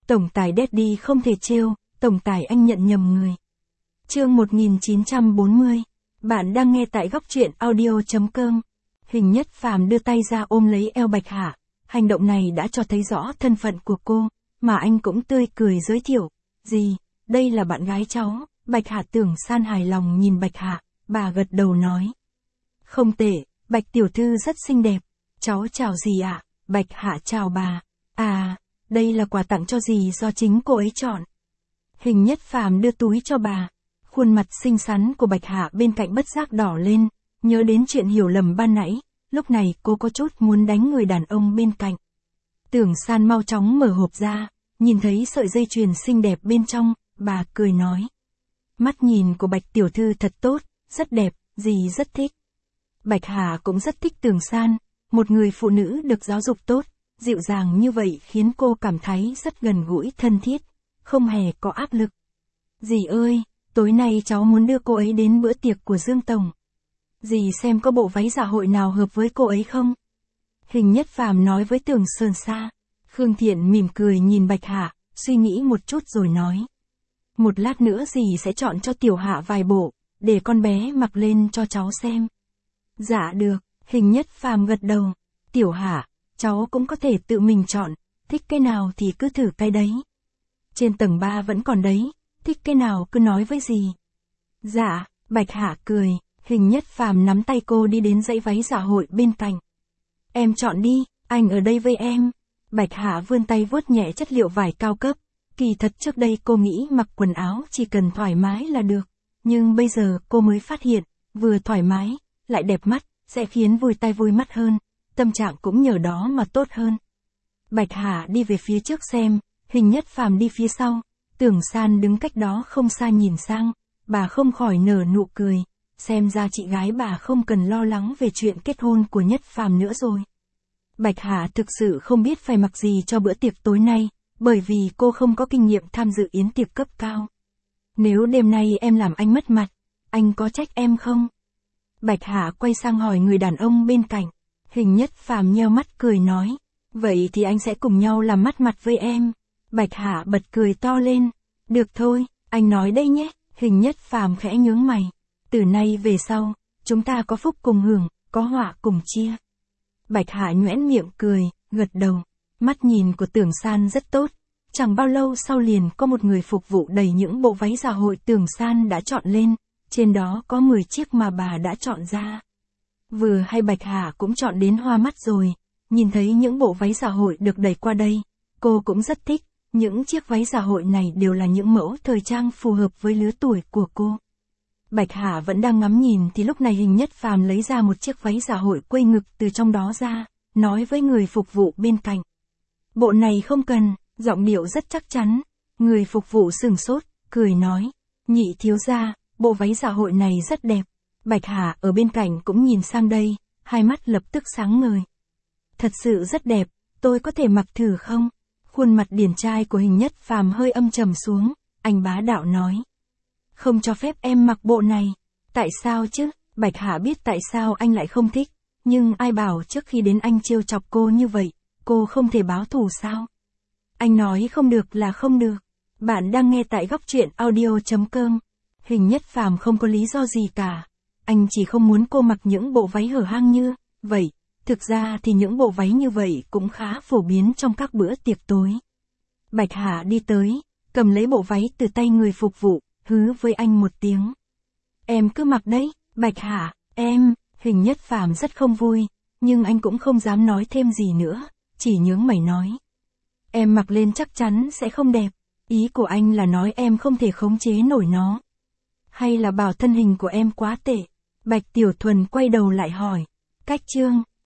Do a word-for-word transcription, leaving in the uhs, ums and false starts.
Tổng tài Daddy không thể trêu, tổng tài anh nhận nhầm người. Chương một nghìn chín trăm bốn mươi. Bạn đang nghe tại góc truyện audio chấm com. Hình Nhất Phàm đưa tay ra ôm lấy eo Bạch Hạ. Hành động này đã cho thấy rõ thân phận của cô, mà anh cũng tươi cười giới thiệu. Gì, đây là bạn gái cháu. Bạch Hạ Tưởng San hài lòng nhìn Bạch Hạ, bà gật đầu nói. Không tệ, Bạch tiểu thư rất xinh đẹp. Cháu chào gì ạ? À? Bạch Hạ chào bà. À, đây là quà tặng cho dì do chính cô ấy chọn. Hình Nhất Phàm đưa túi cho bà. Khuôn mặt xinh xắn của Bạch Hạ bên cạnh bất giác đỏ lên, nhớ đến chuyện hiểu lầm ban nãy, lúc này cô có chút muốn đánh người đàn ông bên cạnh. Tưởng San mau chóng mở hộp ra, nhìn thấy sợi dây chuyền xinh đẹp bên trong, bà cười nói. Mắt nhìn của Bạch tiểu thư thật tốt, rất đẹp, dì rất thích. Bạch Hạ cũng rất thích Tưởng San, một người phụ nữ được giáo dục tốt, dịu dàng như vậy khiến cô cảm thấy rất gần gũi thân thiết, không hề có áp lực. Dì ơi, tối nay cháu muốn đưa cô ấy đến bữa tiệc của Dương Tổng. Dì xem có bộ váy dạ hội nào hợp với cô ấy không? Hình Nhất Phàm nói với Tưởng Sơn Sa. Khương Thiện mỉm cười nhìn Bạch Hạ, suy nghĩ một chút rồi nói. Một lát nữa dì sẽ chọn cho Tiểu Hạ vài bộ, để con bé mặc lên cho cháu xem. Dạ được, Hình Nhất Phàm gật đầu. Tiểu Hạ, cháu cũng có thể tự mình chọn, thích cái nào thì cứ thử cái đấy. Trên tầng ba vẫn còn đấy, thích cái nào cứ nói với dì. Dạ, Bạch Hạ cười, Hình Nhất Phàm nắm tay cô đi đến dãy váy dạ hội bên cạnh. Em chọn đi, anh ở đây với em. Bạch Hạ vươn tay vuốt nhẹ chất liệu vải cao cấp. Kỳ thật trước đây cô nghĩ mặc quần áo chỉ cần thoải mái là được. Nhưng bây giờ cô mới phát hiện, vừa thoải mái, lại đẹp mắt, sẽ khiến vui tai vui mắt hơn. Tâm trạng cũng nhờ đó mà tốt hơn. Bạch Hạ đi về phía trước xem, Hình Nhất Phàm đi phía sau. Tưởng San đứng cách đó không xa nhìn sang, bà không khỏi nở nụ cười. Xem ra chị gái bà không cần lo lắng về chuyện kết hôn của Nhất Phàm nữa rồi. Bạch Hạ thực sự không biết phải mặc gì cho bữa tiệc tối nay, bởi vì cô không có kinh nghiệm tham dự yến tiệc cấp cao. Nếu đêm nay em làm anh mất mặt, anh có trách em không? Bạch Hạ quay sang hỏi người đàn ông bên cạnh. Hình Nhất Phàm nheo mắt cười nói. Vậy thì anh sẽ cùng nhau làm mất mặt với em. Bạch Hạ bật cười to lên. Được thôi, anh nói đây nhé. Hình Nhất Phàm khẽ nhướng mày. Từ nay về sau, chúng ta có phúc cùng hưởng, có họa cùng chia. Bạch Hạ nhoẻn miệng cười, gật đầu. Mắt nhìn của Tưởng San rất tốt. Chẳng bao lâu sau liền có một người phục vụ đầy những bộ váy dạ hội Tưởng San đã chọn lên. Trên đó có mười chiếc mà bà đã chọn ra. Vừa hay Bạch Hạ cũng chọn đến hoa mắt rồi. Nhìn thấy những bộ váy dạ hội được đẩy qua đây, cô cũng rất thích. Những chiếc váy dạ hội này đều là những mẫu thời trang phù hợp với lứa tuổi của cô. Bạch Hạ vẫn đang ngắm nhìn thì lúc này Hình Nhất Phàm lấy ra một chiếc váy dạ hội quây ngực từ trong đó ra, nói với người phục vụ bên cạnh. Bộ này không cần, giọng điệu rất chắc chắn. Người phục vụ sửng sốt, cười nói. Nhị thiếu gia, bộ váy dạ hội này rất đẹp. Bạch Hạ ở bên cạnh cũng nhìn sang đây, hai mắt lập tức sáng ngời. Thật sự rất đẹp, tôi có thể mặc thử không? Khuôn mặt điển trai của Hình Nhất Phàm hơi âm trầm xuống, anh bá đạo nói. Không cho phép em mặc bộ này. Tại sao chứ? Bạch Hạ biết tại sao anh lại không thích, nhưng ai bảo trước khi đến anh trêu chọc cô như vậy, cô không thể báo thù sao? Anh nói không được là không được. Bạn đang nghe tại góc truyện audio chấm com. Hình Nhất Phàm không có lý do gì cả. Anh chỉ không muốn cô mặc những bộ váy hở hang như vậy. Thực ra thì những bộ váy như vậy cũng khá phổ biến trong các bữa tiệc tối. Bạch Hạ đi tới, cầm lấy bộ váy từ tay người phục vụ, hứ với anh một tiếng. Em cứ mặc đấy, Bạch Hạ, em. Hình Nhất Phàm rất không vui, nhưng anh cũng không dám nói thêm gì nữa, chỉ nhướng mày nói. Em mặc lên chắc chắn sẽ không đẹp. Ý của anh là nói em không thể khống chế nổi nó. Hay là bảo thân hình của em quá tệ? Bạch Tiểu Thuần quay đầu lại hỏi. Cách chương